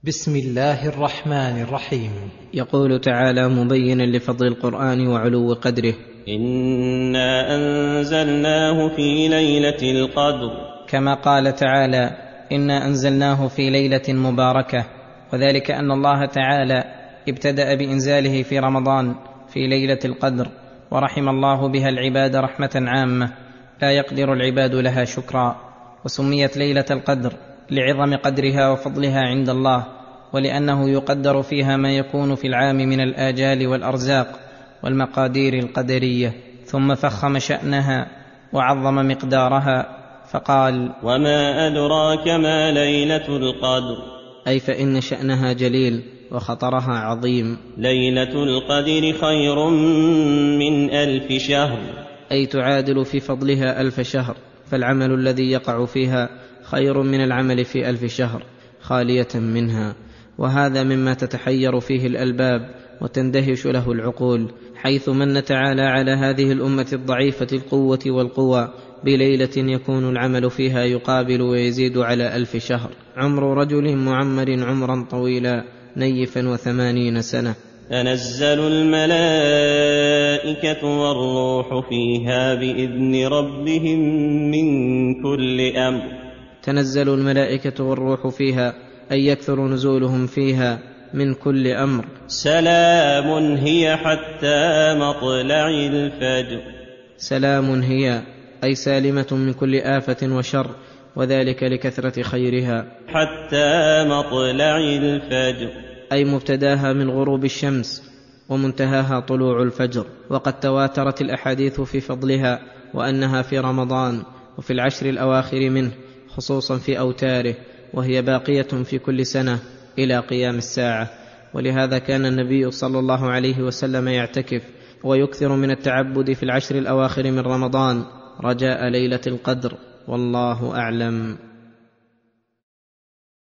بسم الله الرحمن الرحيم. يقول تعالى مبينا لفضل القرآن وعلو قدره: إنا أنزلناه في ليلة القدر. كما قال تعالى: إنا أنزلناه في ليلة مباركة، وذلك أن الله تعالى ابتدأ بإنزاله في رمضان في ليلة القدر، ورحم الله بها العباد رحمة عامة لا يقدر العباد لها شكرا. وسميت ليلة القدر لعظم قدرها وفضلها عند الله، ولأنه يقدر فيها ما يكون في العام من الآجال والأرزاق والمقادير القدرية. ثم فخم شأنها وعظم مقدارها فقال: وما أدراك ما ليلة القدر، أي فإن شأنها جليل وخطرها عظيم. ليلة القدر خير من 1000 شهر، أي تعادل في فضلها 1000 شهر، فالعمل الذي يقع فيها خير من العمل في 1000 شهر خالية منها. وهذا مما تتحير فيه الألباب وتندهش له العقول، حيث من تعالى على هذه الأمة الضعيفة القوة والقوى بليلة يكون العمل فيها يقابل ويزيد على 1000 شهر، عمر رجل معمر عمرا طويلا نيفا 80 سنة. تنزل الملائكة والروح فيها بإذن ربهم من كل أمر. تنزل الملائكة والروح فيها، أي يكثر نزولهم فيها من كل أمر. سلام هي حتى مطلع الفجر. سلام هي، أي سالمة من كل آفة وشر، وذلك لكثرة خيرها. حتى مطلع الفجر، أي مبتداها من غروب الشمس ومنتهاها طلوع الفجر. وقد تواترت الأحاديث في فضلها، وأنها في رمضان وفي العشر الأواخر منه، خصوصا في أوتاره، وهي باقية في كل سنة إلى قيام الساعة. ولهذا كان النبي صلى الله عليه وسلم يعتكف ويكثر من التعبد في العشر الأواخر من رمضان رجاء ليلة القدر، والله أعلم.